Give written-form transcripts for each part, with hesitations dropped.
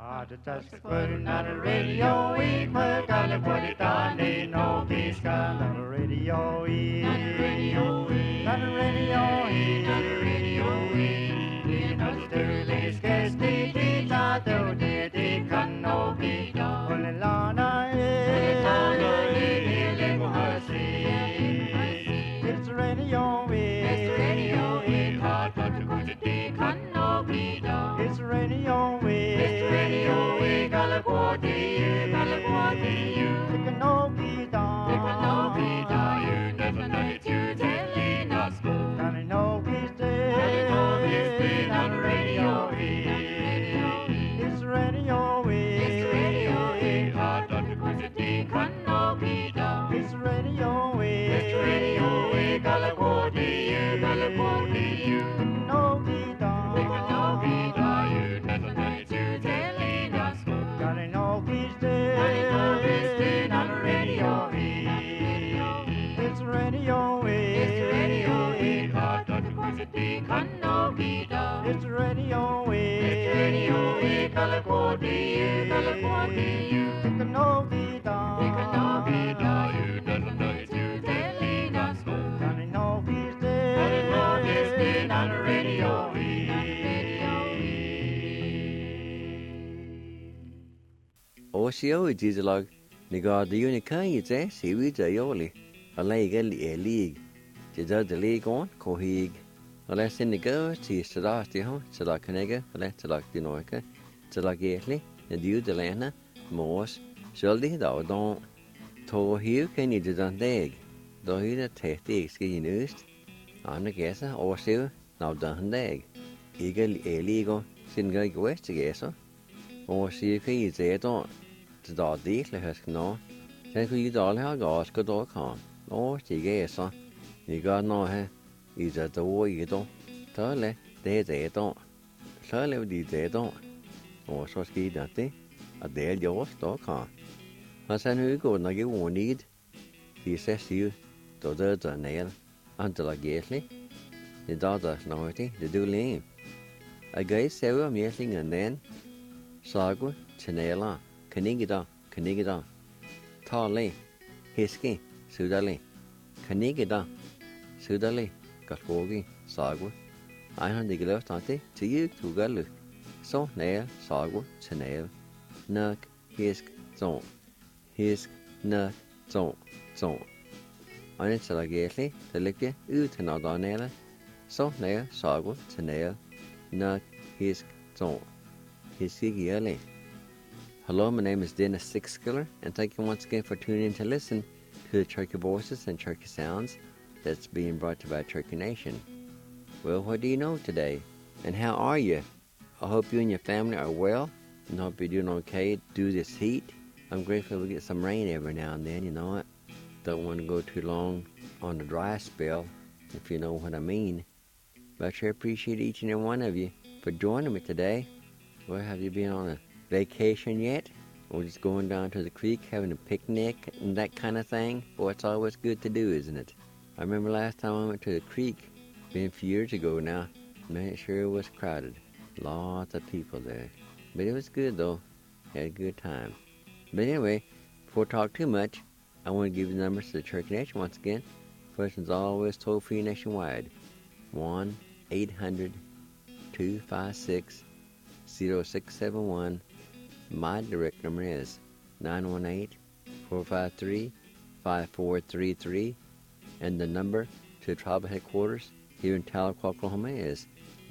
Just putting on the radio, we put on the put it on, ain't no peace come on the radio, on the radio, on the radio, on the radio, in the sterling scarce the not the can no be done. Only Lana it's the radio, it's the radio, hard but to go to the can no be done. It's the radio, it's the radio, Galaguati, you. It can no be done. It can no be done. You never know it, you telling us. Can it no be still? Can it no be still on the radio? It's the radio, it's the radio, hard but to go to the can no be done. It's the radio, it's the radio, Galaguati, you. It can no be done. It can no be done. You never know it, you telling us. Can it no be still? Can it no be still on the radio? It's the radio, it's the radio, hard but to go to the can no be done. It's the radio, it's the radio, Galaguati, you. It can no be done. It can no be done. You never know it, you telling us. Can it no be still? Can it no be still on the radio? Osio Gizelog, Nigar the Unica, it's a seaweed aioli, a leg a league. Jidda the league on, Cohig. A less in the girls, tis to last the home, to like a nigger, a less to like the Noica, to like Gately, and you the Lana, Morse, Shuldy, thou don't. To here can you do on dig. Though you the taste the ski news. I'm the guesser, Osio, now done dig. Eagle a legal, single west to guesser. Osio can you say it on. To dog the has no. Then could you doll how goes good or con. Or she guesser. You got no hair. Is at the war you don't. Tole, they don't. Tole, they don't. Or so ski that day. A day yours, dog con. I said, who go and you won't need. He says you, to the nail, until I gately. The daughter's naughty, the do lame. I guess several meeting and then. Sagu, Chanela, Canigida. Tale, Hiski, Sudali. Canigida, Sudali, Gasbogi, Sagu. I had the glove tante to you to Galu. So nail, Sagu, Chanel. Nuck, Hisk, Zone. Hisk, Nuck, Zone. On it till I gately, the liquor, ut and out on nail. So nail, Sagu, Chanel. Nuck, Hisk, Zone. Hiski. Hello, my name is Dennis Sixskiller, and thank you once again for tuning in to listen to the Turkey Voices and Turkey Sounds that's being brought to you by Turkey Nation. Well, what do you know today? And how are you? I hope you and your family are well, and hope you're doing okay through this heat. I'm grateful we get some rain every now and then, you know it. Don't want to go too long on the dry spell, if you know what I mean. But I sure appreciate each and every one of you for joining me today. Well, have you been on a vacation yet? Or just going down to the creek, having a picnic and that kind of thing? Boy, it's always good to do, isn't it? I remember last time I went to the creek, been a few years ago now. Man, it sure was crowded. Lots of people there. But it was good, though. Had a good time. But anyway, before I talk too much, I want to give you the numbers to the Turkey Nation once again. First one's always toll-free nationwide. 1-800-256-0671. My direct number is 918-453-5433. And the number to the tribal headquarters here in Tahlequah, Oklahoma is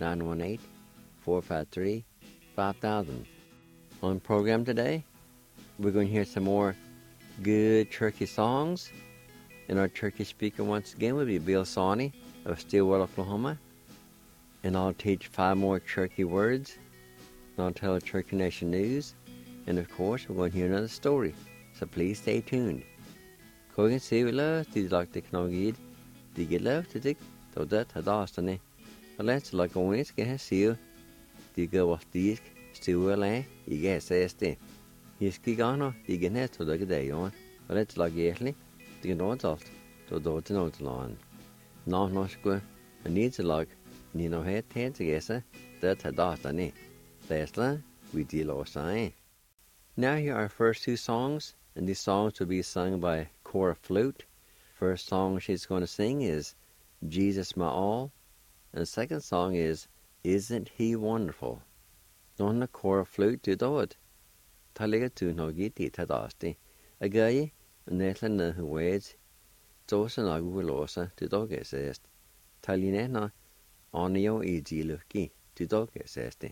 918-453-5000. On the program today, we're going to hear some more good turkey songs. And our turkey speaker once again will be Bill Sawney of Stillwater, Oklahoma. And I'll teach 5 more turkey words. And I'll tell the Turkey Nation news. And of course, we're going to hear another story. So please stay tuned. Kogan Sivila, Tidlak Technology, Digilov, Tidik, Todat, Hadastane. Og let's like always get a seal. Digga was disk, Stillwater, IGSSD. Hiskigano, Diganet to the day on. Og let's like yearly, Diganotalt, to do to Notalan. No, no, square, and needs a log. Nino head, together, that Hadastane. Tesla, we deal outside. Now here are our first two songs, and these songs will be sung by Cora Flute. First song she's going to sing is Jesus My All, and the second song is Isn't He Wonderful? Donna Cora Flute to Dod. Taliga to no giti tadasti. A guy, and Netlan na who waits, Dosa Nagulosa to dog assist. Talinena, Onio e Giluki to dog assist.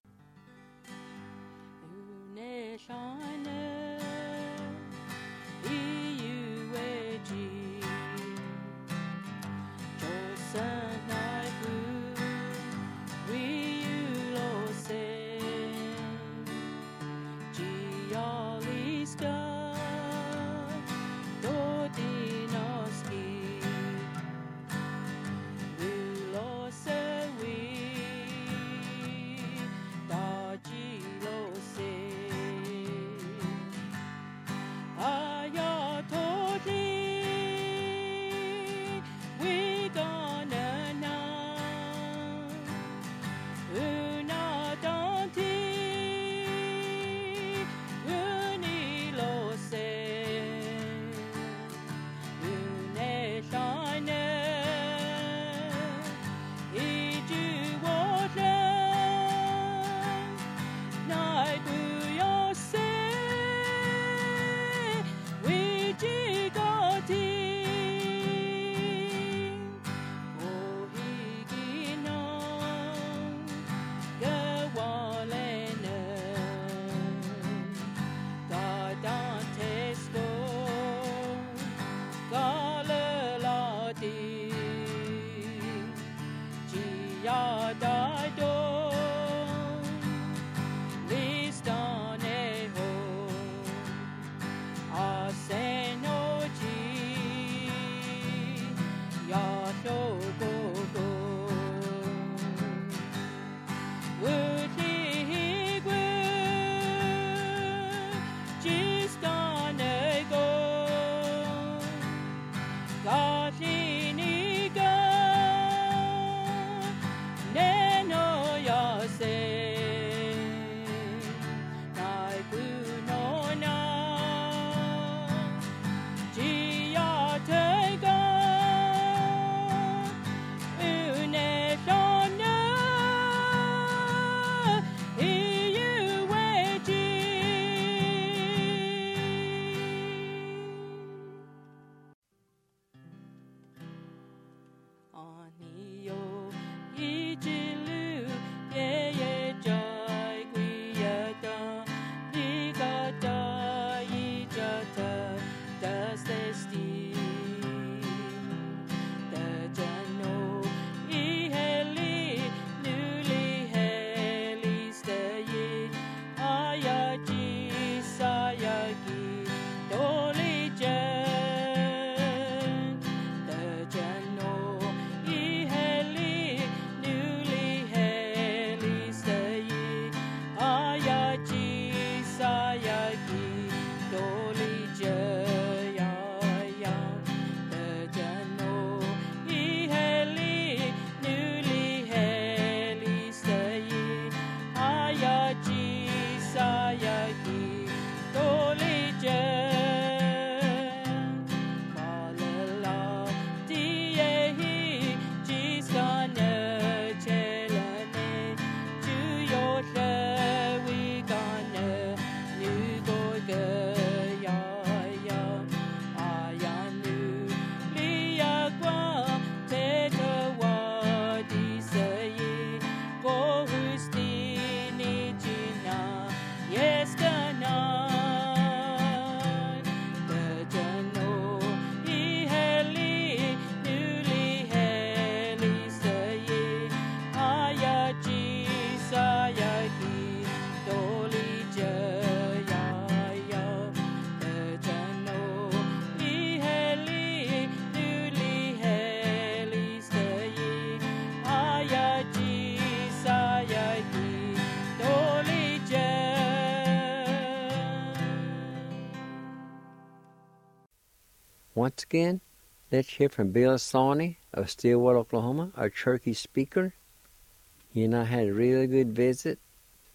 Once again, let's hear from Bill Sawney of Stillwater, Oklahoma, our Cherokee speaker. He and I had a really good visit.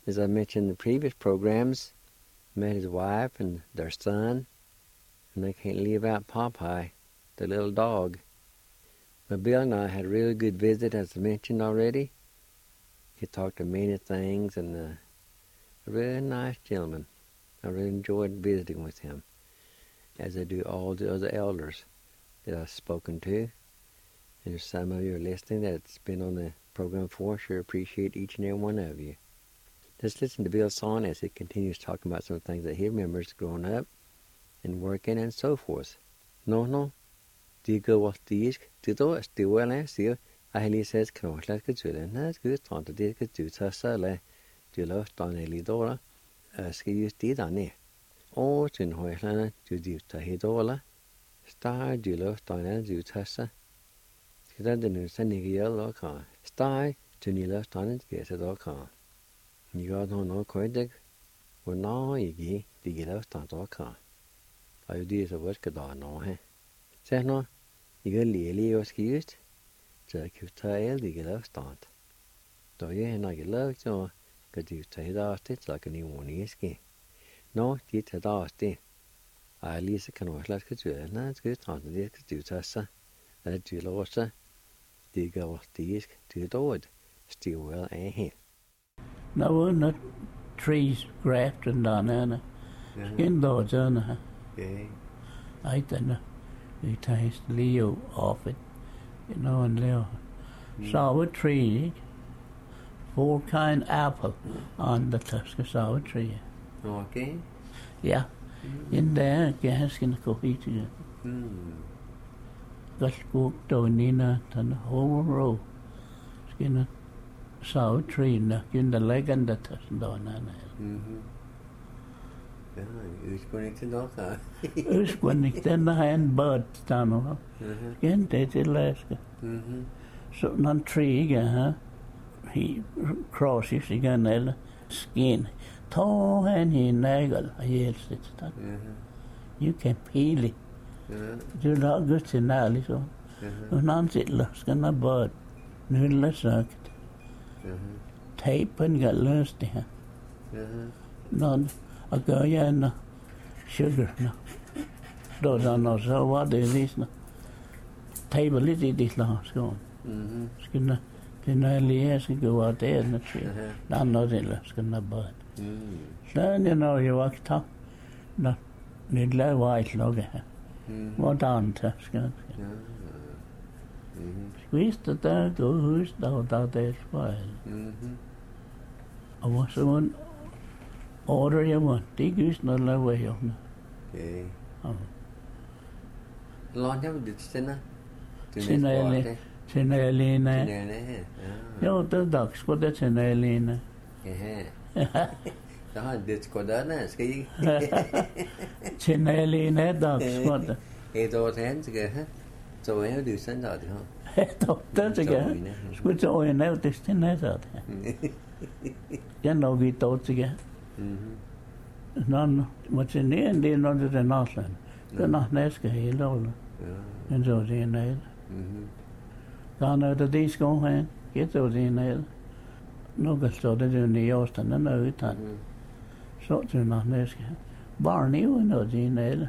As I mentioned in the previous programs, met his wife and their son, and they can't leave out Popeye, the little dog. But Bill and I had a really good visit, as I mentioned already. He talked of many things, and a really nice gentleman. I really enjoyed visiting with him, as I do all the other elders that I've spoken to. And if some of you are listening that's been on the program before, sure appreciate each and every one of you. Just listen to Bill's song as he continues talking about some things that he remembers growing up and working and so forth. No, digo was disk, dito still last year. I says, "Come on, let's get to it." That's good. On the disk to Tassale, to lost on a lidora. Ski use did on it. Or to Hoyland to do Tahidola. Star do lost on a do Tassa. That the new sending yellow car. Star to new lost on it, get it all car. You got no quite. Well, now you get lost on the car. I do the work at no, eh? Say no, you get Lily or skewed. Jack you tail, you get lost on. Do you and I get lost or could you take out it like a new one is? No, did it out it. I at least can watch like a jewel, and that's good on the disk to Tassa. That you lost her. Do go disk to the wood. Still well, eh? No, not trees grafted on Anna. Skin dogs on her. I don't know. We taste Leo off it. You know, and Leo. Sour tree. 4 kind apple on the Tusker sour tree. Okay. Yeah. In there, gas can go eat it. Got cooked on Nina and the whole row. Skin a sour tree, in the leg and the Tusker on Ja, ursprungligt till dag här. Ursprungligt den har en bird stannar. Inte till läska. Så någon tree, he crosses again eller skin. Ta en nägel och helt sitt. You can peel it. Du la gut till näli så. Och någon sitter ska na bird. Nu läsakt. Tapen got löst det här. Någon I go yeah sugar no. Those no so what is this no? Table is this last go. Skinna kinna lies go out there no shit. No the skinna bud. Then you know you walk top. No need la white log. What on to skinna. Squeeze the dog go who's down there spoil. I was the one order you want. Det gys når der var jo. Okay. Långt jag det stäna. Sinelina. Jo, det dags på det sinelina. Det har det skodana ska jag. Sinelina dags på det. Ett år sen ska jag. Så är du sen då det har. Det ska jag. Skulle så en av det stäna så. Jag nog vi då ska. None what's in the end in under the Northland. The Northneska hill all. And so the nail. Gone out of these go hand, get those in nail. No good so they in the Austin and no it. So to Northneska. Barney we know the nail.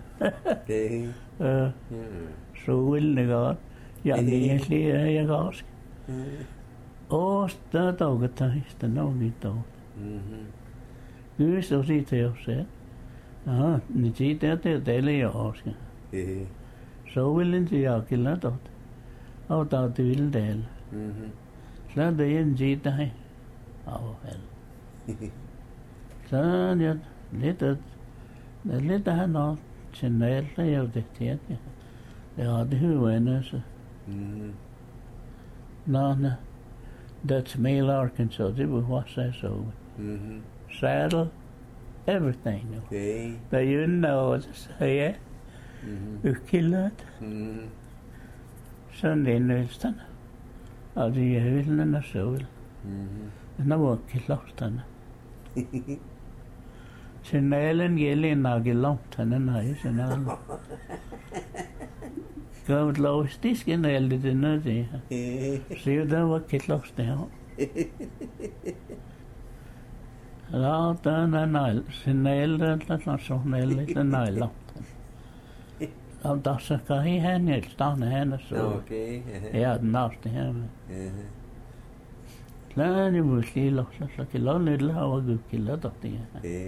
So will the god. Ja, egentlig jeg ganske. Og det daget the no it all. Gud så sig til os selv. Ja, ni siger det lige også. Så vil ikke jeg kille det. Og der det vil det. Så det en sige det. vel. Så jeg lidt han også signal der jo det der. Det har det højende så. Nå, that's Male Arkansas. Det var hvad så. Saddle, everything. Okay. But you know what to say, you kill it. Sunday Nilsson. Og det er vilden og sol. Den er ikke lost henne. Signalen gælder en ikke langt henne, nej, signalen. Gør et lovs, det skal nælte det noget det her. Så den var ikke lost det her. La tänä näillä, sinne eltä suunnille se näillä. On tässä kai hänellä, tänne hänessä. Okei. Ja nausti hänellä. Läni vuosilla, sekin on nyt lauva kyllä totti.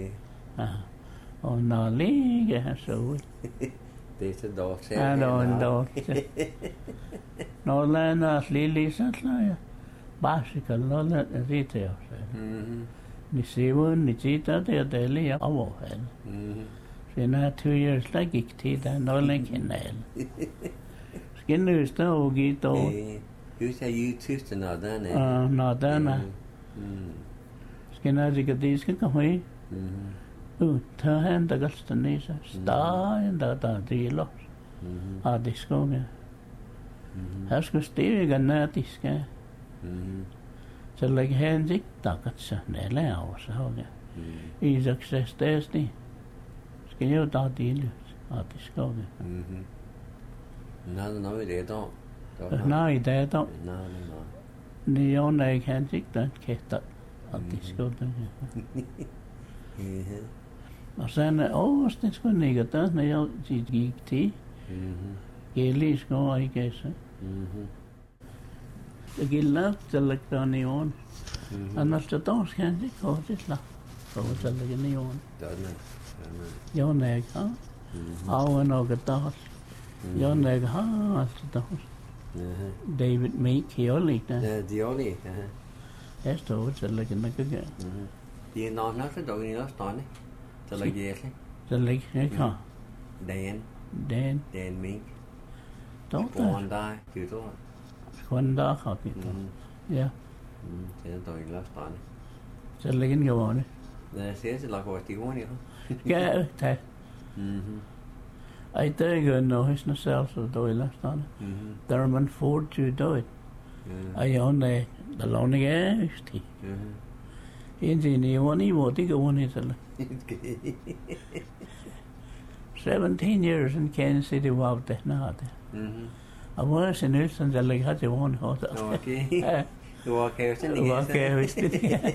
On nää liikehän se on. Teistä dootse. On dootse. No länäs lilisatla ja pasikalla on siitä jo se. Niin sivun, niin siitä teeteli ja avohen. Siinä tyhjästä kikti tämän ollenkin näillä. Skinnystä onkin tuo. Just har YouTube nå den. Nå den. Skinnystä tiiska kahvi. Utta häntä kasta niissä. Staan tätä tiilos. Aadiskoon. Häskö stiivikan nätiska. Sellakin hän siktakatsa neljä avassa on. Iisaksesta esti. Skin jo taatiilus. Aadiskoon. No det då. Nej, det är då. No. Niin on ei hän siktaan kehtä. Aadiskoon. No sen ovastis kun niitä taas ne jo siitä kiiktiin. Kielisko oikeassa. Ja kyllä tällä niin on. Annars se taas hän sit kohdisla. Kohdisella niin on. Jo neka. Auen oikein taas. Jo neka haasta taas. David Meek oli. Det oli. Hästä on tälläkin näkökään. Det är någon som då i oss då. Så lägger jag. Tälläkin ja. Dan Mink. Totta. One day, du då. Skånda hakki. Ja. Det är då i oss då. Tälläkin jovani. Det ser så långt ut i hon ju. Ja, det. Ai tega no hisna selsa doilasta. Derman Ford to do it. Ai on the lonely esti. Inti ni woni woti go woni tala. 17 years in Kansas City wow te na te. I was in Houston the like had one hot. Okay. Du var kæresten igen. Du var kæresten.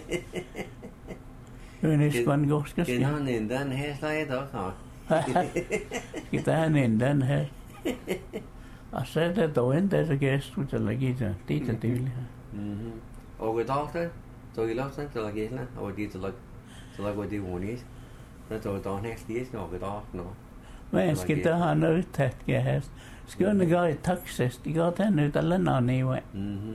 Uniskan goskas. Den han den her slag då så. Kita han den her. I said that the wind there's a guest with the legita. Tita tili. Og i dag så i loften til at gælde og de til at gå det vonis. Så då han stiger nok i dag nå. Men skal der have noget tæt gehæst. Skal du gå i taxis, de går til nyt eller noget vej.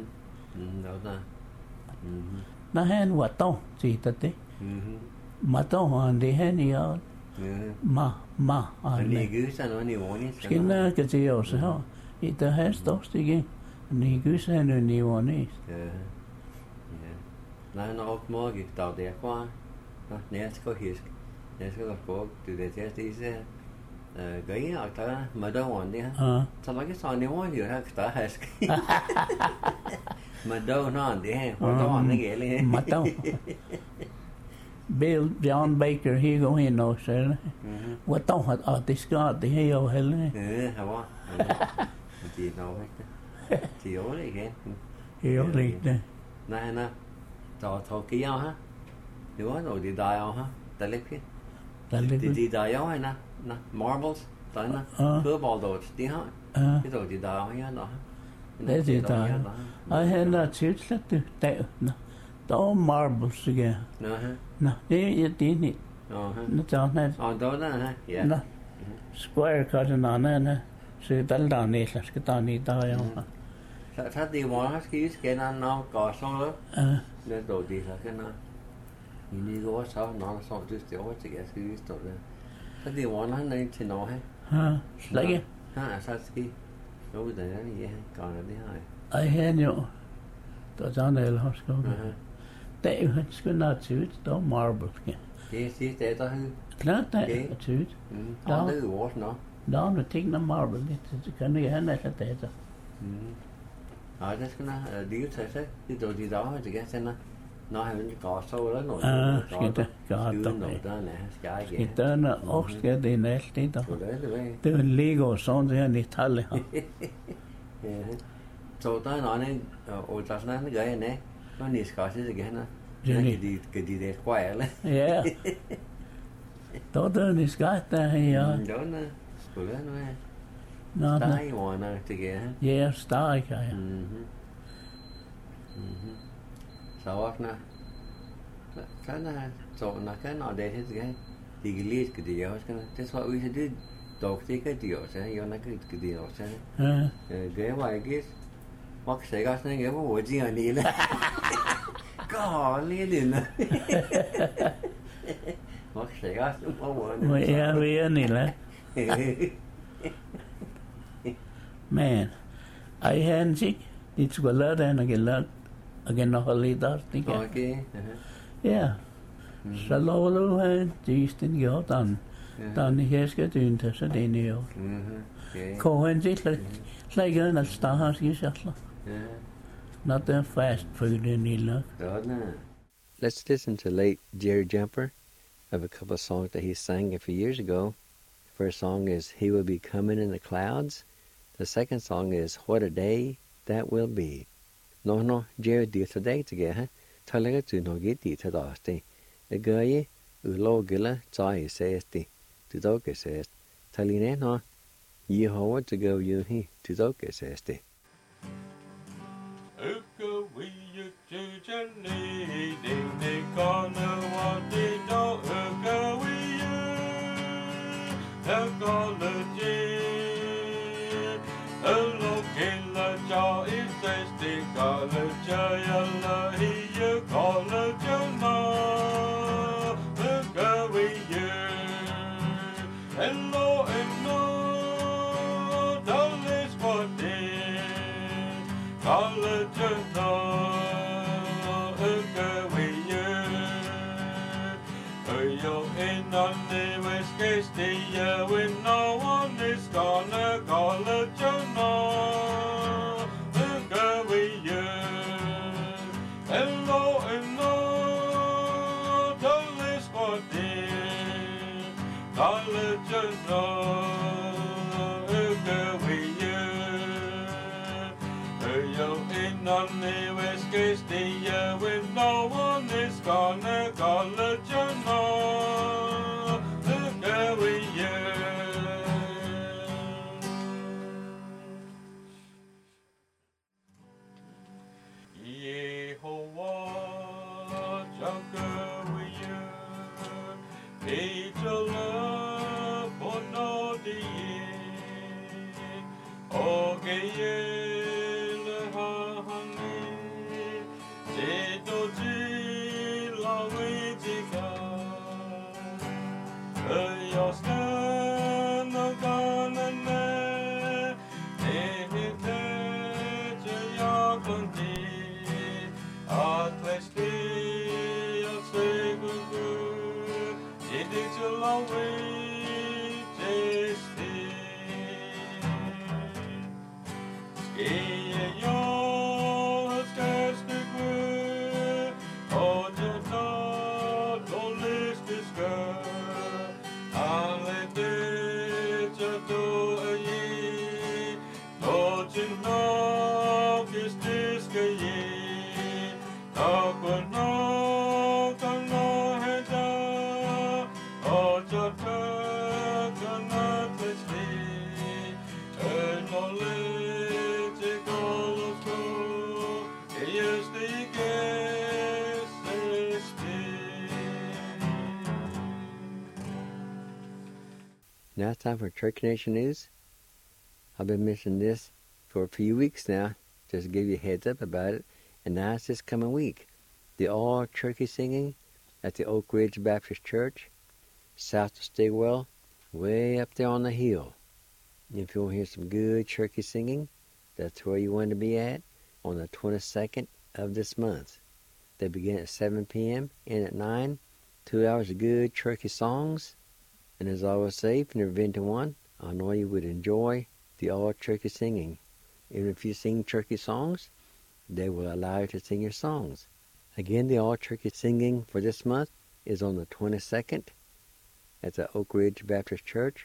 Når han var dog, siger det. Men dog han det han i år. Ma. Men det gyser noget i vonis. Skal nok til også her. I der har størst ikke. Det gyser noget i vonis. Nej, nok morgen der der qua. Nær skal huske. Jeg skal gå til det til cái ở mà đâu còn đi ha, sao mấy cái soi nếu mà vừa ha ta hay mà đâu nó ăn đi ha, đâu ăn cái gì lên mà đâu Bill John Baker he go in no sir, what đâu hạt ở Scott thì hay đâu hết lên, hả bố, chỉ đâu hết, chỉ yếu đấy cái, yếu đấy, này, thọ kia ha, nếu mà rồi đi đại ha, đại lịch kia. Die da ja hay na marbles da na football dot die ha cái rồi die da hay đó det die da I had that church that the đó marbles again na det nè nó cho nên đó ha na square cut na sự đánh đàn này là cái đàn này da ya thật đi mà cái nó có xong đó nên đồ đi là cái nó ini go sa no so just the what to get used to the. But the one I need to know ha. Like ha sa ski. No the ni ya còn đi hai. I had you. Đó cho nên là có. Tại cái nào chữ đó marble kia. Det đó hư. Klart det chữ. Đó det var nó. Đó nó thích nó marble det kan det hända så det så. Det ska na det så det då det då det get sen nó hay vẫn có sâu đó nổi. Có nổi đó nè, cái gì. Kita nó ốc cái gì nè, tí đó. Từ Lego xong rồi đi thalเลย. Rồi tới nó này, ở trong nó gửi nè, nó nít có gì cái nó, Jenny. Could do that quietly. Ja. Då dön i skatten, ja. Don't know. Skulle han være? Nå, Der er jo nok til gære. ja, stark, ja. Så også når sådan er så når kan og det til gære. De kan lige skal det også kan. Det tror vi det dog det kan de også. Jeg nok ikke det også. Ja. Det var ikke. Hvor skal jeg også ikke hvor de er lille. Gå lige den. Hvor skal jeg også hvor Ja, vi er nille. Man, I hadn't seen it to alert and again the holidays. Okay. Ja. Så lov han disten gjort dan her skal dyn til så det er jo. Kohen sit slægger en start skal jeg not that fast for the nilla. Let's listen to late Jerry Jumper of a couple of songs that he sang a few years ago. The first song is He Will Be Coming in the Clouds. The second song is What a Day That Will Be. No, Jerry did today together. Talaga to no get it to dusty. The guy ulo gilla joy says the to doke says. Taline no ye how to go you he to doke says the. When no one is gonna call a journal, look away, hello, don't list for dear, call a journal, look away, yo, in on the west case, when no one is gonna call a journal, look away, Now it's time for Turkey Nation News. I've been mentioning this for a few weeks now, just to give you a heads up about it. And now it's this coming week. The all turkey singing at the Oak Ridge Baptist Church, south of Stigwell, way up there on the hill. If you want to hear some good turkey singing, that's where you want to be at on the 22nd of this month. They begin at 7 p.m. and at 9, 2 hours of good turkey songs. And as I always say, if you've never been to one, I know you would enjoy the all turkey singing. Even if you sing turkey songs, they will allow you to sing your songs. Again, the all turkey singing for this month is on the 22nd at the Oak Ridge Baptist Church,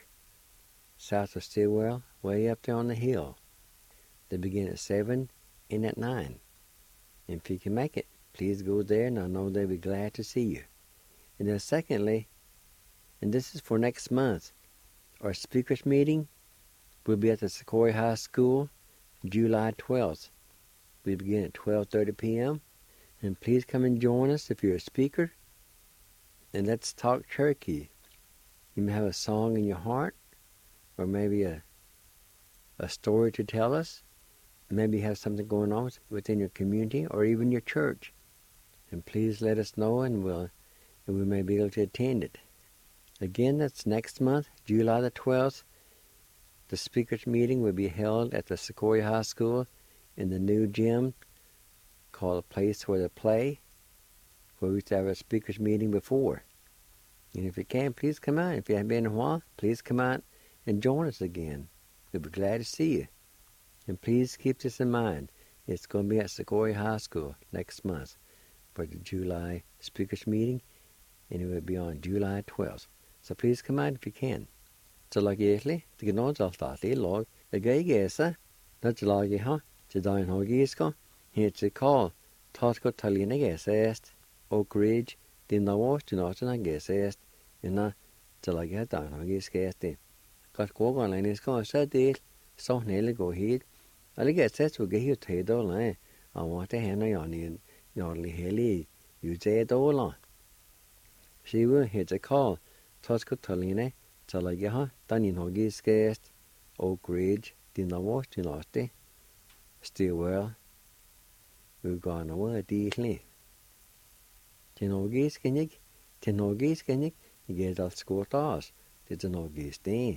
south of Stilwell, way up there on the hill. They begin at 7 and at 9. And if you can make it, please go there, and I know they'll be glad to see you. And then secondly, and this is for next month, our speakers meeting will be at the Sequoia High School, July 12th. We begin at 12:30 p.m. And please come and join us if you're a speaker. And let's talk Cherokee. You may have a song in your heart, or maybe a story to tell us. Maybe you have something going on within your community or even your church. And please let us know, and we may be able to attend it. Again, that's next month, July the 12th. The speakers meeting will be held at the Sequoia High School in the new gym called A Place Where to Play, where we used to have a speakers meeting before. And if you can, please come out. If you haven't been in a while, please come out and join us again. We'll be glad to see you. And please keep this in mind. It's going to be at Sequoia High School next month for the July speakers meeting, and it will be on July 12th. So please come out if you can. So like usually, the Gnons of the log, the gay gesa, not the log, the dine hogisko, it's a call, Tosco Talina gesest, Oak Ridge, the Nawash to not and gesest, and not the like a dine hogiskesti. Got go on and it's going to say this, so nearly go heat. I get set to get you tail line. I want to hand on in your hilly, you say it all on. She will hit a call, Tosco Talina, the like a done in hogiskest, Oak Ridge, the Nawash to not still well. We've gone away deeply. Tinogis kenik, you get off school toss, the Tinogis day.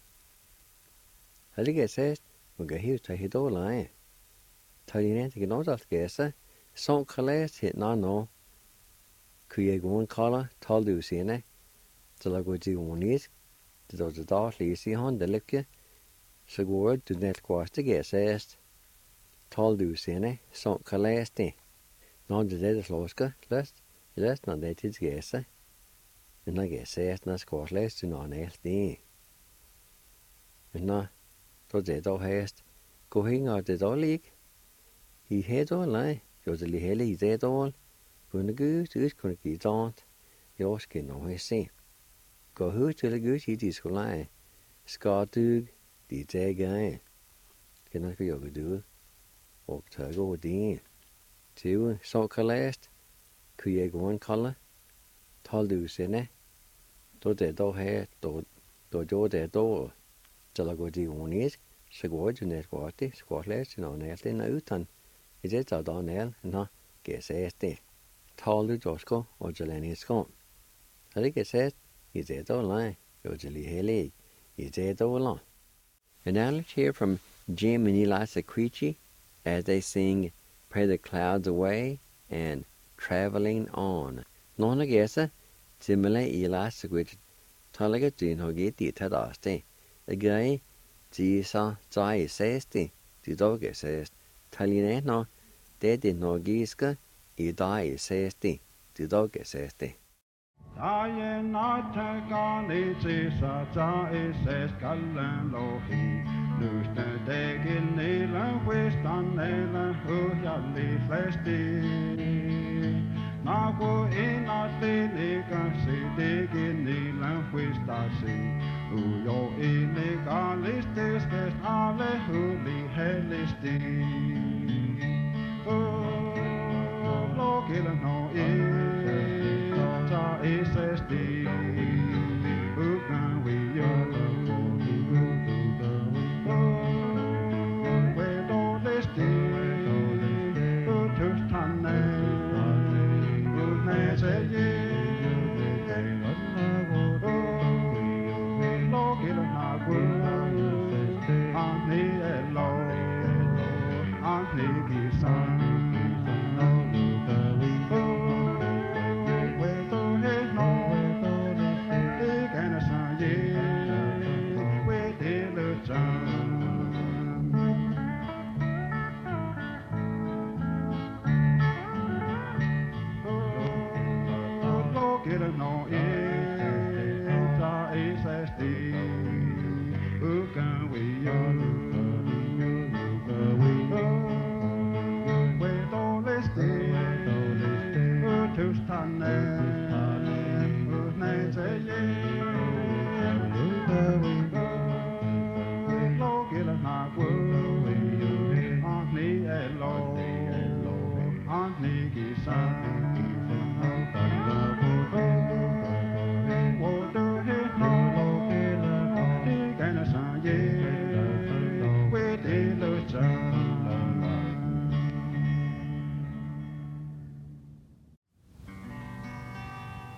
I get says, we get here to hit all line. Tell you anything you know that guess, some colors hit no. Create one color, told you see it. So like what you want is, the dot lazy on the liquor, so go to net quast to get says. Told you see it, some colors day. Not the dead sloska, lest not that it's guess. And I guess says not squash less to non else day. And now, to the dog hast, going out the dog league. He had all lie, goes a little he's dead all. When the goose is going to get on, your skin on his say. Go who to the goose he is go lie. Scar dug, the day guy. Can I go do? Og tag over det. Til så kalast, kunne jeg gå en kolde. 12 sene. Då det då her, då gjorde det då. Så der går det unisk, så går det net godt det, skårlæs når nært den utan. I det så der næl, nå, gæsæs det. 12 josko og jelenisko. Så det gæsæs, I det då leg, jo til hele. I det då leg. And now let's hear from Jim and Elisa Creechy as they sing Pray the Clouds Away and Traveling On. Någon av dessa simile Elisa Creechy talar din och get dit att avste. Det grej Jisa Jai sästi, det doge säst. Talineno det din nogiska I dai sästi, det doge sästi. Daje natte gani tisa jai säst kallen lohi. Lyste degin nilen huistan nilen hujalli flesti. Naku inatlinikasi degin nilen huistasi. Ujo inikalististes alle huli hellisti. Lokilen no ta isesti. Ukan we yo.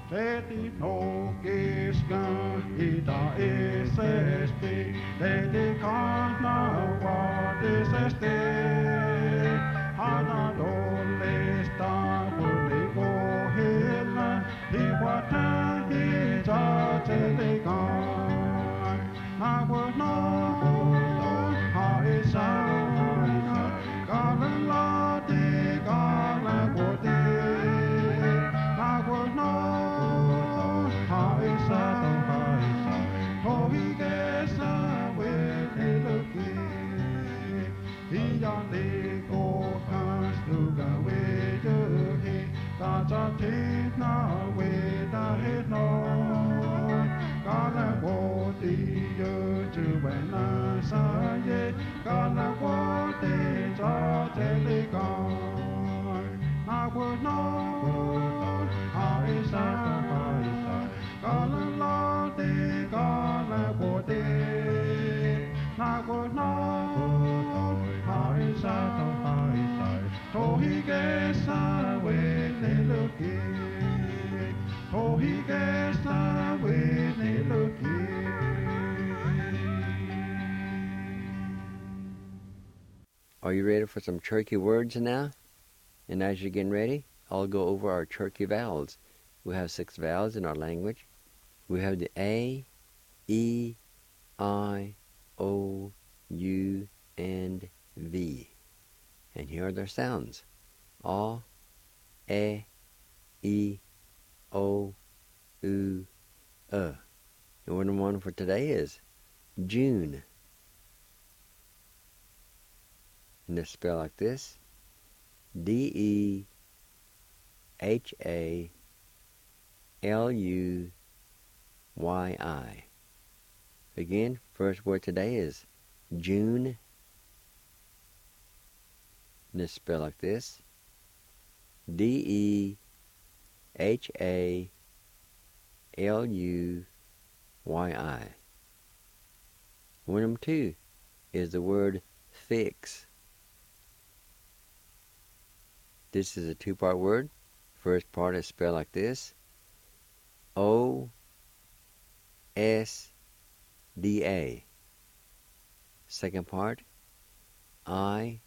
Leti no kiskan ita SSP. Leti kanna vaatisesti. Hana dollista puli kohilla. Hiwata hita telekan. I would know how it's Gala la di gala wote. I would know how it's Holy Gesa with Eloki. Iyale go kastuga with you. Tata tina with a head no. Gala wote you when I say Gala wote ta telegon. I would know how it's Gala la de gala wote. I would know how it's Tohi gesa with Eloki. Tohi gesa with Eloki. Are you ready for some Cherokee words now? And as you're getting ready, I'll go over our Cherokee vowels. We have 6 vowels in our language. We have the A, E, I, O, U, and V. And here are their sounds. A, E, I, O, U, And one for today is June. And it's spelled like this. DEHALUYI. Again, first word today is June. And it's spelled like this. DEHALUYI. Word number 2 is the word fix. This is a 2-part word. First part is spelled like this. OSDA. Second part, IGVNEDI.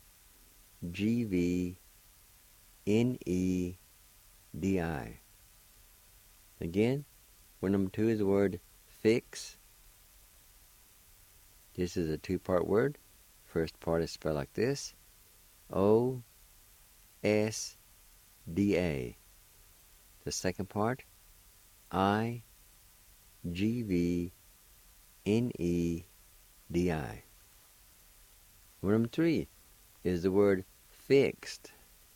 Again, word number 2 is the word fix. This is a 2-part word. First part is spelled like this. OSDA. The second part, IGVNEDI. Word number 3 is the word fixed.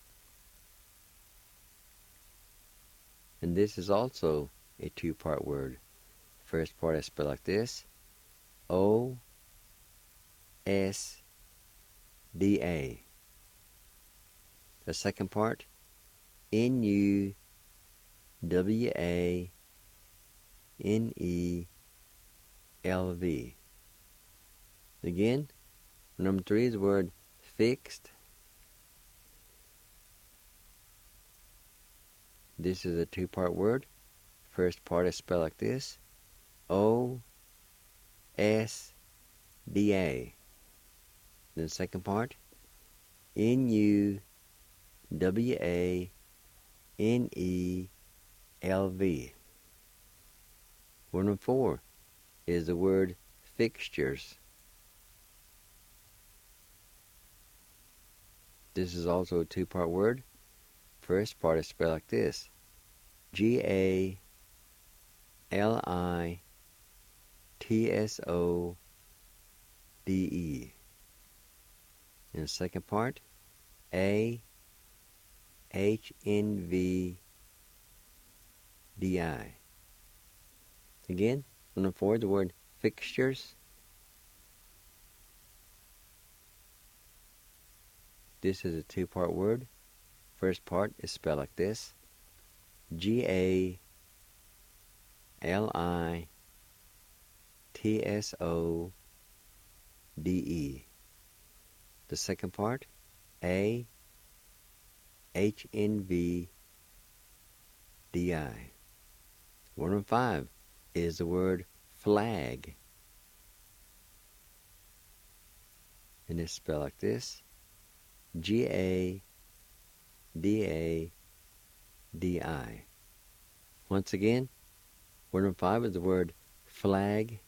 And this is also a 2-part word. First part is spelled like this. OSDA. The second part, NUWANELV. Again, number 3 is the word fixed. This is a 2-part word. First part is spelled like this. OSDA. Then the second part, NUWANELV. Word number 4 is the word fixtures. This is also a 2-part word. First part is spelled like this. GALITSODE. And the second part, AHNVDI. Again, number 4, the word fixtures. This is a 2-part word. First part is spelled like this. GALITSODE. The second part, AHNVDI. Word number 5 is the word flag. And it's spelled like this: G-A-D-A-D-I. Once again, word number 5 is the word flag.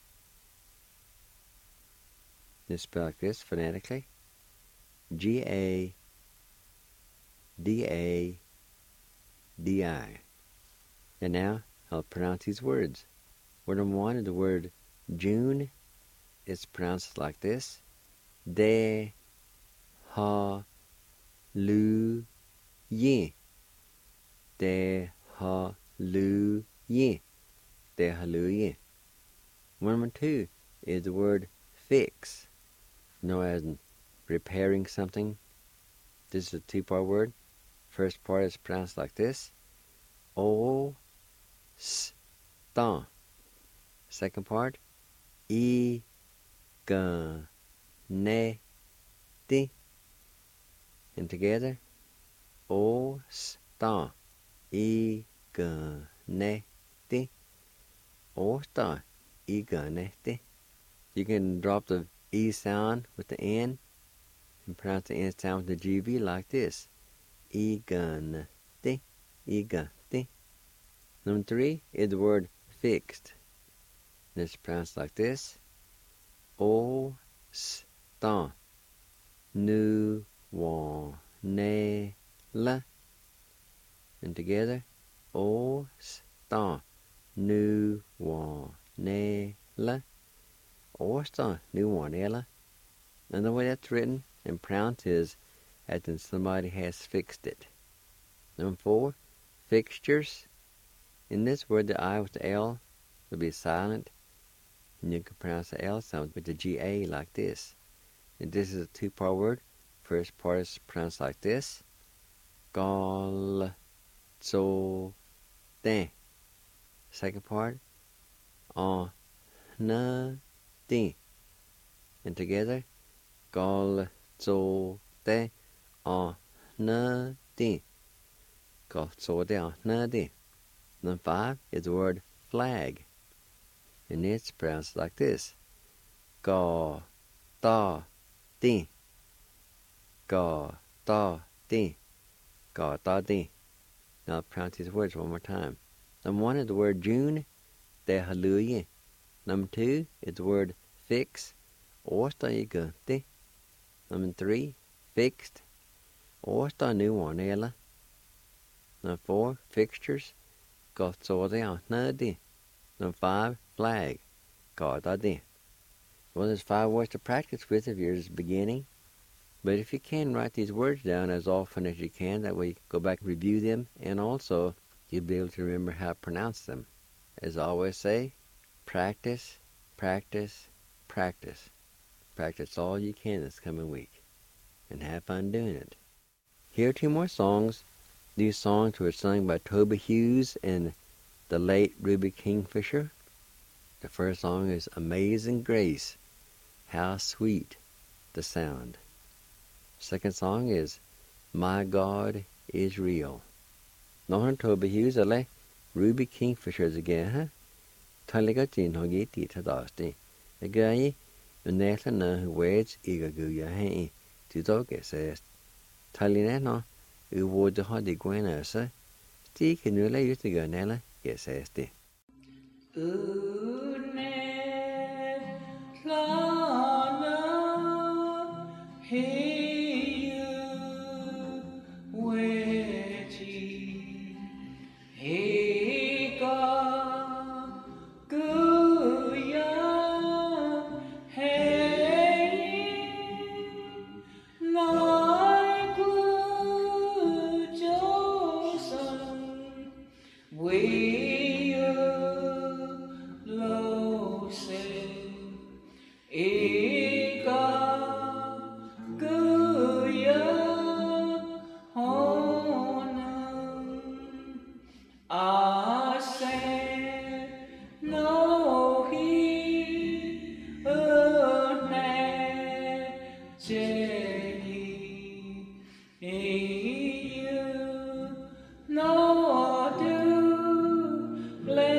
It's spelled like this phonetically: G-A-D-A-D-I. And now I'll pronounce these words. Word number 1 is the word June. It's pronounced like this: De ha lu yin. De ha lu yin. De ha lu yin. Word number 2 is the word fix. As in repairing something. This is a two-part word. First part is pronounced like this: O s ta. Second part: I ga ne ti. And together: O s ta. I ga ne ti. O s ta. I ga ne ti. You can drop the E sound with the N and pronounce the N sound with the GV like this: I ga ne ti. I ga ti. Number 3 is the word fixed. And it's pronounced like this: O s ta. Nu wa ne la. And together: O s ta. Nu wa ne la. O s ta. Nu wa ne la. And the way that's written and pronounced is as in somebody has fixed it. Number 4, fixtures. In this word, the I with the L will be silent, and you can pronounce the L sound with the G-A like this. And this is a two-part word. First part is pronounced like this: Gal, so, den. Second part: na, din. And together: Gal, so, den, na, din. Gal, so, den, na, din. Number 5 is the word flag. And it's pronounced like this: Ga, da, din. Ga, da, din. Ga, da, din. Now I'll pronounce these words one more time. Number 1 is the word June, de hallelujah. Number 2 is the word fix, orsta igante. Number 3, fixed, orsta nu wanela. Number 4, fixtures, got so they are nadi. Number 5, flag, got that. Well, there's 5 words to practice with if you're just beginning. But if you can, write these words down as often as you can. That way you can go back and review them. And also, you'll be able to remember how to pronounce them. As I always say, practice, practice, practice. Practice all you can this coming week. And have fun doing it. Here are 2 more songs. These songs were sung by Toby Hughes and the late Ruby Kingfisher. The first song is Amazing Grace. How sweet the sound. Second song is My God is Real. Nó Toby Hughes là Ruby Kingfisher again, huh? Taliga tin hogi ti thadasti. Again, unetla na words igaguya hey. Tudoke says Talina no uwoda hodi gwena sa. Sti kenula yutiga nela yes esti. No, do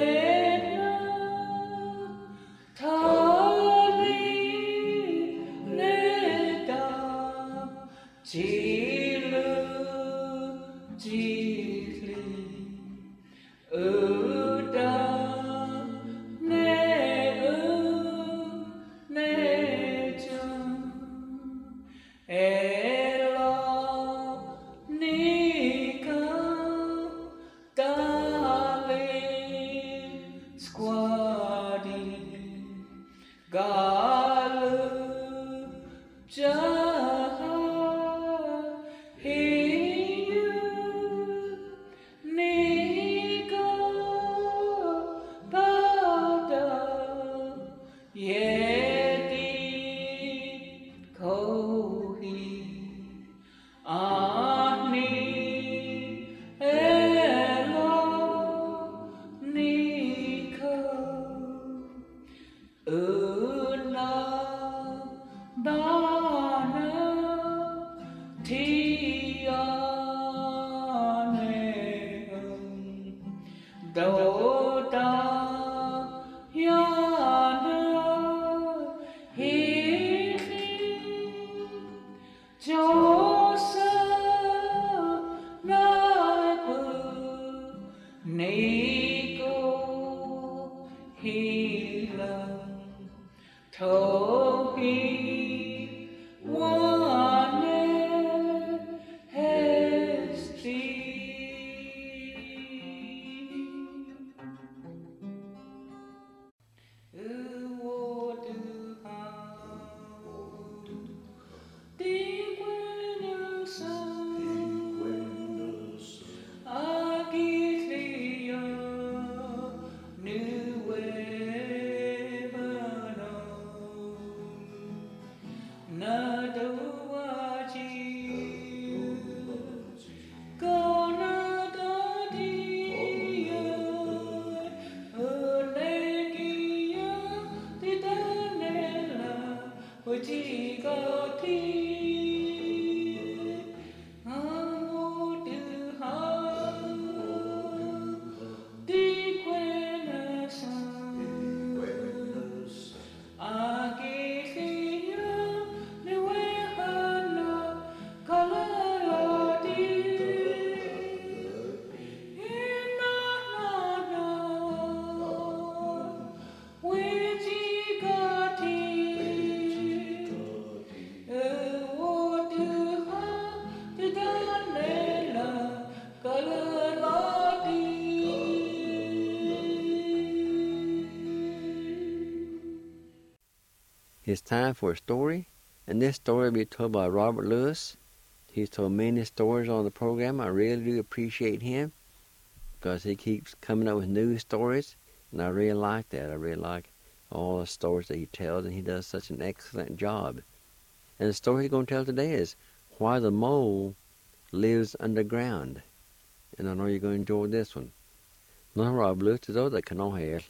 It's time for a story, and this story will be told by Robert Lewis. He's told many stories on the program. I really do appreciate him because he keeps coming up with new stories, and I really like that. I really like all the stories that he tells, and he does such an excellent job. And the story he's going to tell today is Why the Mole Lives Underground. And I know you're going to enjoy this one. Nå Robert Lewis til det kan nå helt.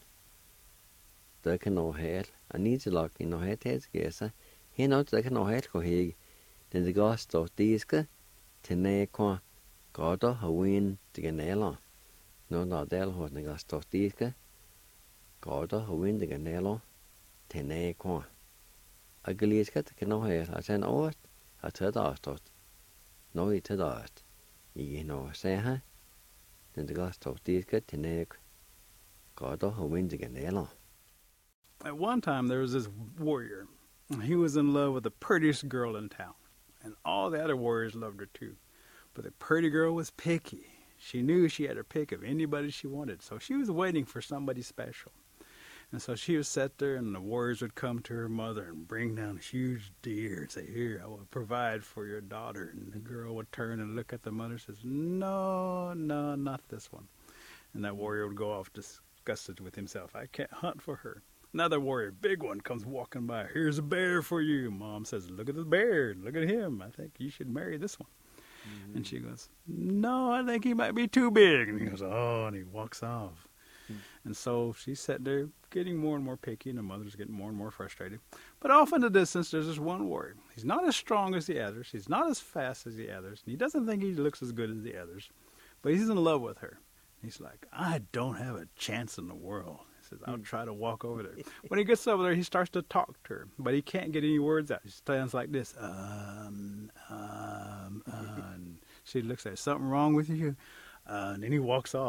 Det kan nå helt. I need to lock in no head heads guess. He knows that can no head go hig. Then the ghost of diska tene qua godo hawin to ganelo. No del hot the ghost of diska godo hawin the ganelo tene qua. A galiska to can no head. I said oh I said austot. No it to dot. You know say huh? Then the ghost of diska tene godo hawin the ganelo. At one time, there was this warrior. He was in love with the prettiest girl in town, and all the other warriors loved her too. But the pretty girl was picky. She knew she had her pick of anybody she wanted, so she was waiting for somebody special. And so she would sit there, and the warriors would come to her mother and bring down huge deer and say, "Here, I will provide for your daughter." And the girl would turn and look at the mother and says, "No, not this one." And that warrior would go off disgusted with himself. "I can't hunt for her." Another warrior, big one, comes walking by. "Here's a bear for you." Mom says, "Look at the bear. Look at him. I think you should marry this one." Mm-hmm. And she goes, "No, I think he might be too big." And he goes, "Oh," and he walks off. Mm-hmm. And so she's sat there getting more and more picky, and her mother's getting more and more frustrated. But off in the distance, there's this one warrior. He's not as strong as the others. He's not as fast as the others. And he doesn't think he looks as good as the others. But he's in love with her. He's like, "I don't have a chance in the world." Says, "I'll try to walk over there." When he gets over there, he starts to talk to her, but he can't get any words out. He stands like this, and she looks at her, "Something wrong with you?" And then he walks off.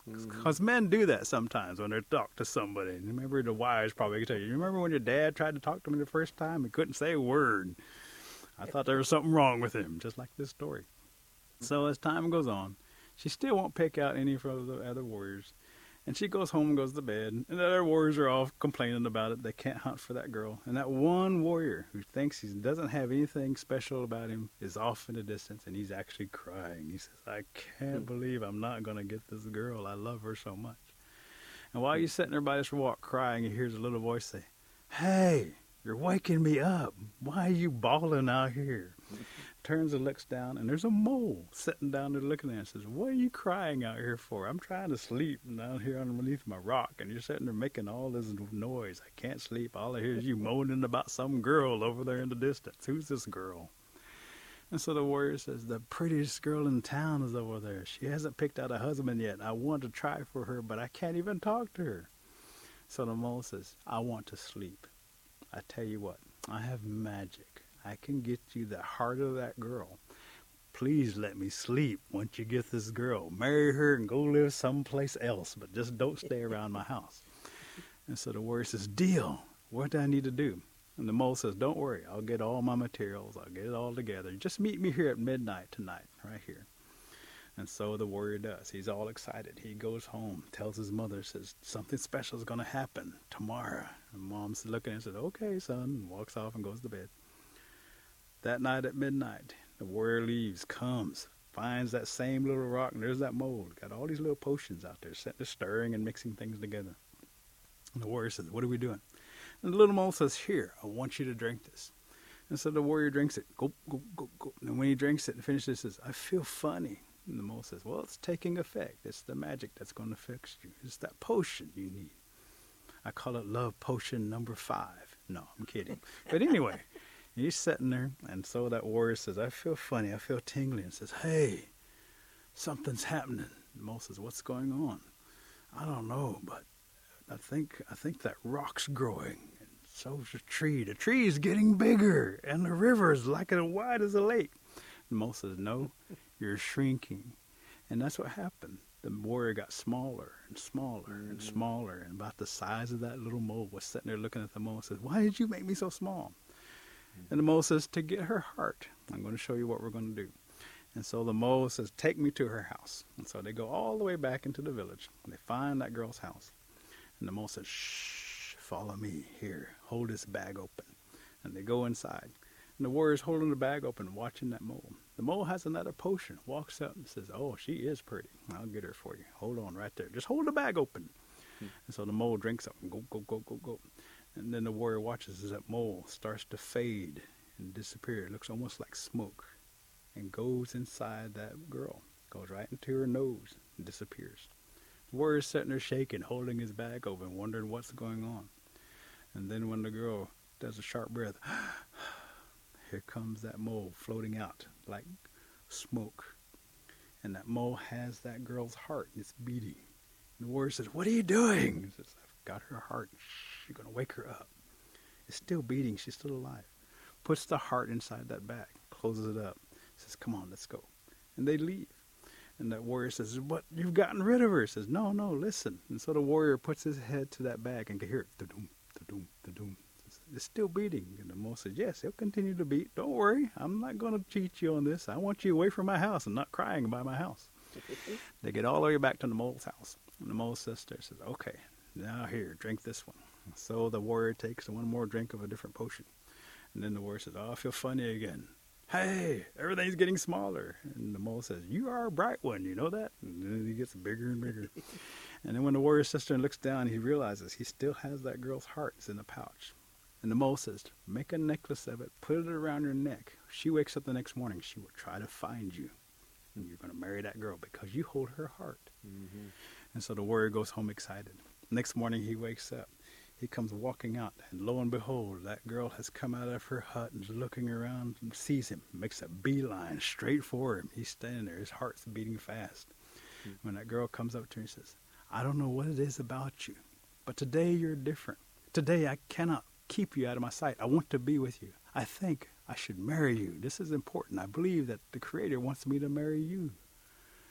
Because men do that sometimes when they talk to somebody. And remember, the wives probably can tell you, remember when your dad tried to talk to me the first time? He couldn't say a word. I thought there was something wrong with him, just like this story. So as time goes on, she still won't pick out any from the other warriors. And she goes home and goes to bed. And the other warriors are all complaining about it. They can't hunt for that girl. And that one warrior who thinks he doesn't have anything special about him is off in the distance. And he's actually crying. He says, I can't believe I'm not going to get this girl. I love her so much. And while he's sitting there by this rock crying, he hears a little voice say, hey, you're waking me up. Why are you bawling out here? Turns and looks down, and there's a mole sitting down there looking at him and says, what are you crying out here for? I'm trying to sleep down here underneath my rock, and you're sitting there making all this noise. I can't sleep. All I hear is you moaning about some girl over there in the distance. Who's this girl? And so the warrior says, the prettiest girl in town is over there. She hasn't picked out a husband yet. I want to try for her, but I can't even talk to her. So the mole says, I want to sleep. I tell you what, I have magic. I can get you the heart of that girl. Please let me sleep once you get this girl. Marry her and go live someplace else, but just don't stay around my house. And so the warrior says, deal. What do I need to do? And the mole says, don't worry. I'll get all my materials. I'll get it all together. Just meet me here at midnight tonight, right here. And so the warrior does. He's all excited. He goes home, tells his mother, says, something special is going to happen tomorrow. And mom's looking and says, okay, son, and walks off and goes to bed. That night at midnight, the warrior leaves, comes, finds that same little rock, and there's that mole. Got all these little potions out there, sitting there stirring and mixing things together. And the warrior says, what are we doing? And the little mole says, here, I want you to drink this. And so the warrior drinks it, go, go, go, go. And when he drinks it and finishes, he says, I feel funny. And the mole says, well, it's taking effect. It's the magic that's going to fix you. It's that potion you need. I call it love potion number 5. No, I'm kidding. But anyway, he's sitting there, and so that warrior says, I feel funny. I feel tingly. And says, hey, something's happening. The mole says, what's going on? I don't know, but I think that rock's growing. And so's the tree. The tree is getting bigger, and the river is like as wide as a lake. The mole says, no, you're shrinking. And that's what happened. The warrior got smaller and smaller and smaller, and about the size of that little mole was sitting there looking at the mole and says, why did you make me so small? And the mole says, to get her heart. I'm going to show you what we're going to do. And so the mole says, take me to her house. And so they go all the way back into the village, and they find that girl's house. And the mole says, shh, follow me here. Hold this bag open. And they go inside. And the warrior's holding the bag open, watching that mole. The mole has another potion, walks up and says, oh, she is pretty. I'll get her for you. Hold on right there. Just hold the bag open. And so the mole drinks up and go, go, go, go, go. And then the warrior watches as that mole starts to fade and disappear. It looks almost like smoke, and goes inside that girl. Goes right into her nose and disappears. The warrior's sitting there shaking, holding his bag open, wondering what's going on. And then when the girl does a sharp breath, here comes that mole floating out like smoke. And that mole has that girl's heart. It's beating. And the warrior says, what are you doing? He says, I've got her heart. You're going to wake her up. It's still beating. She's still alive. Puts the heart inside that bag. Closes it up. Says, come on, let's go. And they leave. And that warrior says, but you've gotten rid of her. He says, no, listen. And so the warrior puts his head to that bag and can hear it. Da-doom, da-doom, da-doom. It's still beating. And the mole says, yes, it'll continue to beat. Don't worry. I'm not going to cheat you on this. I want you away from my house and not crying by my house. They get all the way back to the mole's house. And the mole's sister says, okay, now here, drink this one. So the warrior takes one more drink of a different potion. And then the warrior says, oh, I feel funny again. Hey, everything's getting smaller. And the mole says, you are a bright one, you know that? And then he gets bigger and bigger. And then when the warrior's sister looks down, he realizes he still has that girl's heart. It's in the pouch. And the mole says, make a necklace of it, put it around your neck. She wakes up the next morning, she will try to find you. And you're going to marry that girl because you hold her heart. Mm-hmm. And so the warrior goes home excited. Next morning he wakes up. He comes walking out, and lo and behold, that girl has come out of her hut and is looking around and sees him, makes a beeline straight for him. He's standing there, his heart's beating fast. Mm-hmm. When that girl comes up to him and says, I don't know what it is about you, but today you're different. Today I cannot keep you out of my sight. I want to be with you. I think I should marry you. This is important. I believe that the Creator wants me to marry you.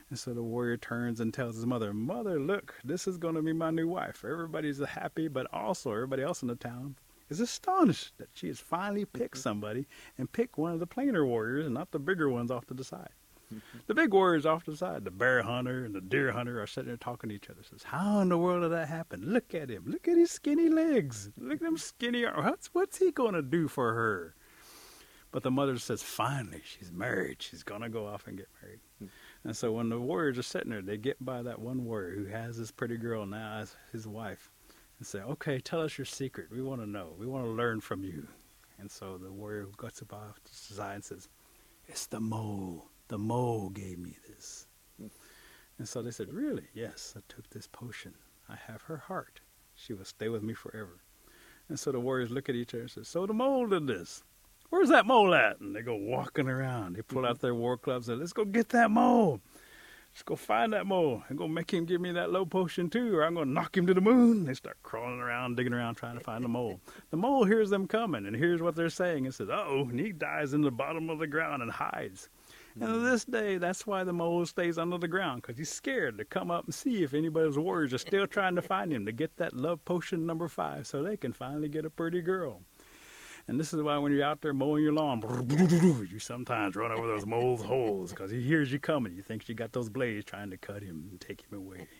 And so the warrior turns and tells his mother, "Mother, look, this is going to be my new wife." Everybody's happy, but also everybody else in the town is astonished that she has finally picked somebody and picked one of the plainer warriors and not the bigger ones off to the side. The big warriors off to the side, the bear hunter and the deer hunter, are sitting there talking to each other. Says, "How in the world did that happen? Look at him. Look at his skinny legs. Look at them skinny arms. What's he going to do for her?" But the mother says, "Finally, she's married. She's going to go off and get married." And so when the warriors are sitting there, they get by that one warrior who has this pretty girl now as his wife and say, "Okay, tell us your secret. We want to know. We want to learn from you." And so the warrior gets up off the side and says, "It's the mole. The mole gave me this." And so they said, "Really?" "Yes, I took this potion. I have her heart. She will stay with me forever." And so the warriors look at each other and say, "So the mole did this. Where's that mole at?" And they go walking around. They pull out their war clubs and, "Let's go get that mole. Let's go find that mole and go make him give me that low potion too, or I'm going to knock him to the moon." They start crawling around, digging around, trying to find the mole. The mole hears them coming and hears what they're saying and says, "Uh-oh," and he dives in the bottom of the ground and hides. And to this day, that's why the mole stays under the ground, because he's scared to come up and see if anybody's warriors are still trying to find him to get that love potion number 5 so they can finally get a pretty girl. And this is why when you're out there mowing your lawn, you sometimes run over those mole's holes because he hears you coming. He thinks you got those blades trying to cut him and take him away.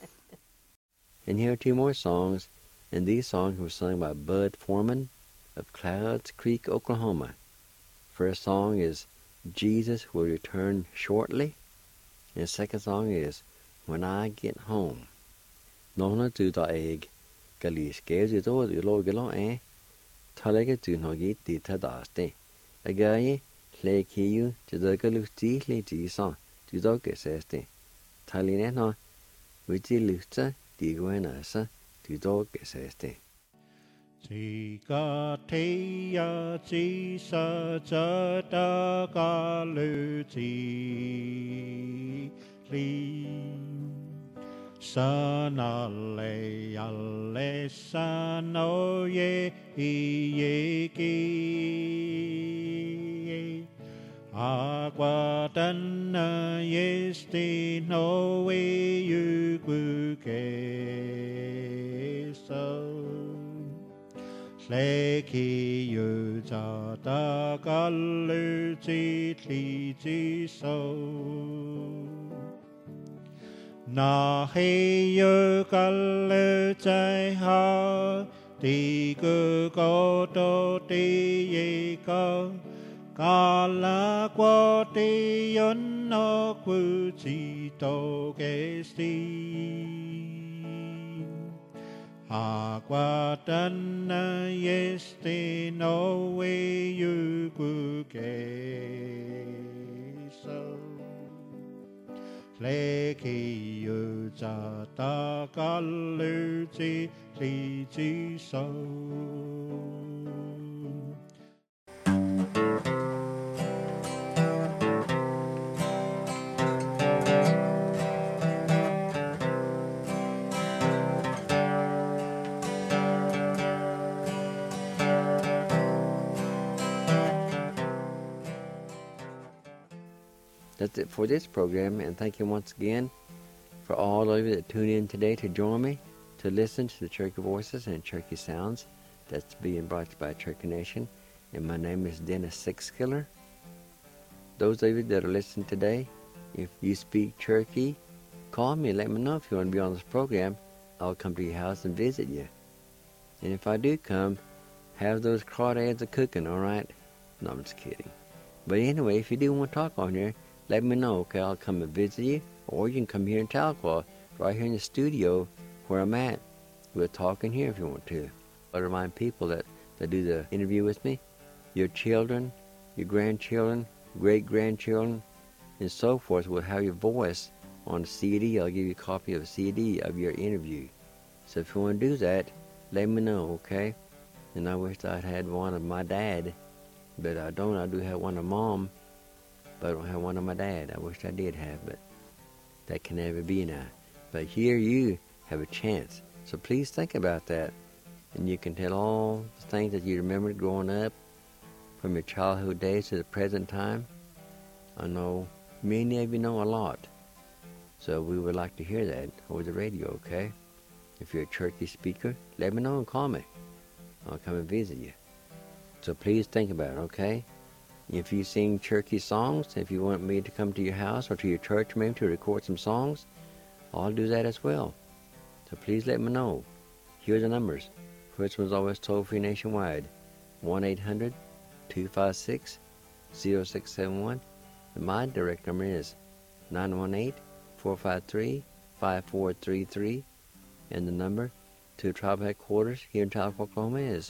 And here are 2 more songs, and these songs were sung by Bud Foreman of Clouds Creek, Oklahoma. First song is "Jesus Will Return Shortly," and the second song is "When I Get Home." Nó từ tỏ egg, gali scale từ đó từ lo cái lo Talaga từ nó ghi tì thà đá stê. Agaye, lê kì yu, từ đó cái lúc tí lê tí sang, từ đó cái xe stê. Thali nè nó, với tí lúc cha, tí quay nà sa, từ đó cái xe stê. Chỉ có thấy chỉ sợ chờ ta có lưu chỉ lý. Sana le alle sano ye ki agua tan yesti no we you ke so le ki you ta ta kalu ti so na he yo kalu chai ha ti ku ko to ti ye ko ka la kwa ti yon no ku chi to ke sti ha kwa tan yes ti no we you ku ke so lê kỳ yu cha ta ca lư chi li chi sâu. That's it for this program, and thank you once again for all of you that tune in today to join me to listen to the Cherokee Voices and Cherokee Sounds that's being brought to you by Cherokee Nation. And my name is Dennis Sixkiller. Those of you that are listening today, if you speak Cherokee, call me and let me know if you want to be on this program. I'll come to your house and visit you. And if I do come, have those crawdads a cooking, all right? No, I'm just kidding. But anyway, if you do want to talk on here, let me know, okay? I'll come and visit you, or you can come here in Tahlequah, right here in the studio where I'm at. We'll talk in here if you want to. I remind people that do the interview with me, your children, your grandchildren, great-grandchildren, and so forth will have your voice on a CD. I'll give you a copy of a CD of your interview. So if you want to do that, let me know, okay? And I wish I'd had one of my dad, but I don't. I do have one of Mom, but I don't have one of my dad. I wish I did have, but that can never be now. But here you have a chance. So please think about that. And you can tell all the things that you remembered growing up from your childhood days to the present time. I know many of you know a lot. So we would like to hear that over the radio, okay? If you're a Cherokee speaker, let me know and call me. I'll come and visit you. So please think about it, okay? If you sing Cherokee songs, if you want me to come to your house or to your church maybe to record some songs, I'll do that as well. So please let me know. Here are the numbers. First one's always toll-free nationwide. 1-800-256-0671. And my direct number is 918-453-5433. And the number to tribal headquarters here in Tahlequah, Oklahoma is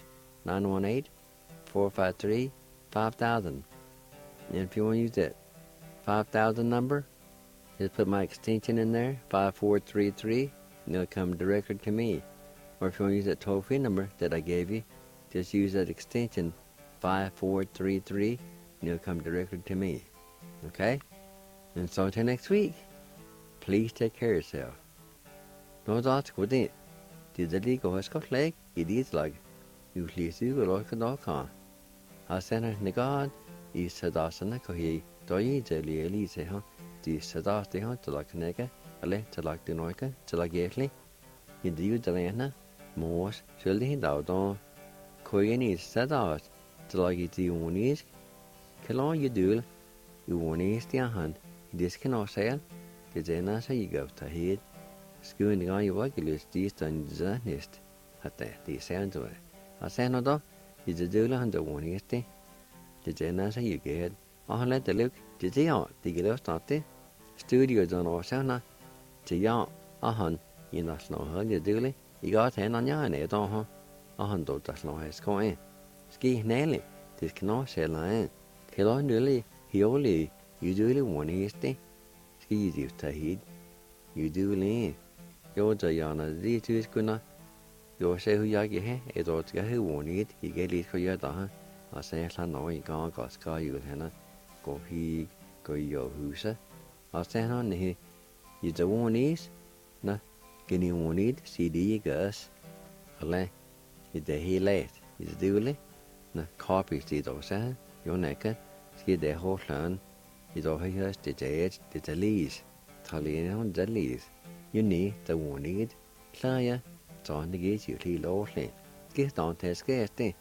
918-453-5000. And if you want to use that 5000 number, just put my extension in there, 5433, and it'll come directly to me. Or if you want to use that toll-free number that I gave you, just use that extension 5433, and it'll come directly to me. Okay? And so until next week, please take care of yourself. Nå that's good it. Did the league of Scott Lake? It is like you please you like a dog car. I sent her Nagad is Sadasana Kohi, Doyi Jelly Elise, the Sadas de Hunt to like a nigger, a let to like the Noika, to like Gately. In the Udalana, Morse, Shilly Dowdon, Koyani Sadas, to like it the Unis. Kalon you do, you won't east the hand. This cannot say, the Zenasa you go to head. Schoon the guy you work, you lose these on the nest. At the sound of it. I say no dog, is the doula and the one yesterday. The Zenasa you get. I'll let the look, the Zia, the Gillo started. Studios on our sauna. The yacht, a hun, you not slow her, you dooley. You got 10 on ya and it on her. A hun don't just slow his coin. Ski Nelly, this cannot say line. Kill on dooley, he only, you dooley one yesterday. Ski you to heed. You dooley. You're the yana, the two is good. You say who you get, it ought to get who won't eat, you get it for your daughter. I say, I know you can't go sky you will go he, go your hoose. I say, on he, you the one is, no, can you won't eat, see the girls. A lay, is the he late, is duly, no, copy see those, your naked, see the whole land, is all here's the jade, the lease, Tally on the lease. You need the one need, Claya. On the gate you feel lawfully. Get on test gasty.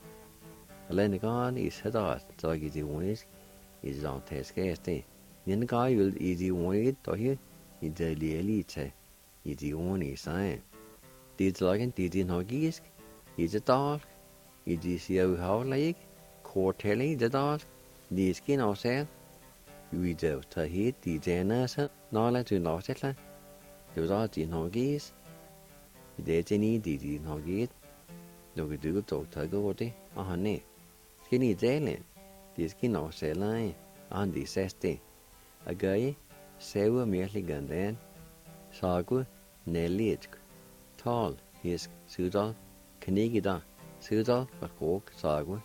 A Lenagon is head out, so easy one is on test gasty. Then the guy will easy one it to you, is the elite, easy one is sign. Did like did in Hoggies, is a dog, is this how like, quarterly the dog, the skin or sale. You do to hit the Janus, not let you know it. There was all in Hoggies. There's any did not get. No good to talk to go to a honey. Skinny daily. The skin of say line on the sesty. A guy, several merely gun then. Sagu, Nelliet. Tall, his Sudal, Canigida, Sudal, but coke, Sagu.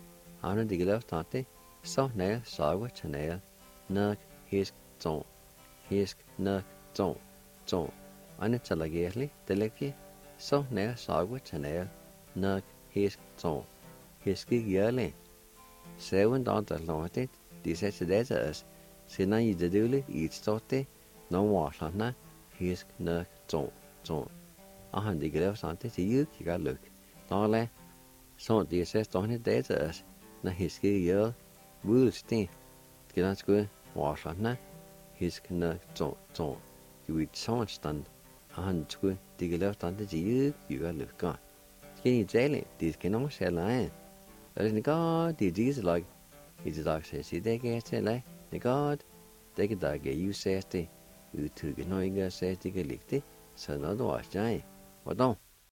On the left tate, so nail, Sagu, Chanel, Nug, his zone. His nug, zone. On it allegedly, delicate, so near Sagu Chanel, Nug, his zone. His gig yearly. 7 dollars loaded, this is the desert. Sina you the duly, each story, no wash on that, his nug, zone. A handy glove something to you got look. Dolly, so this is on the desert, na his gig year, wool stay. Get on school, wash on that, his nug, zone. You eat so much stand. Han skulle digge left on the you got look gone. Skinny jelly, this can all sell line. But in the god, the Jesus like, it's a dog says, they get say, the god, they get dog, you say, you took no, you says, they get licked, so not wash giant. What don't?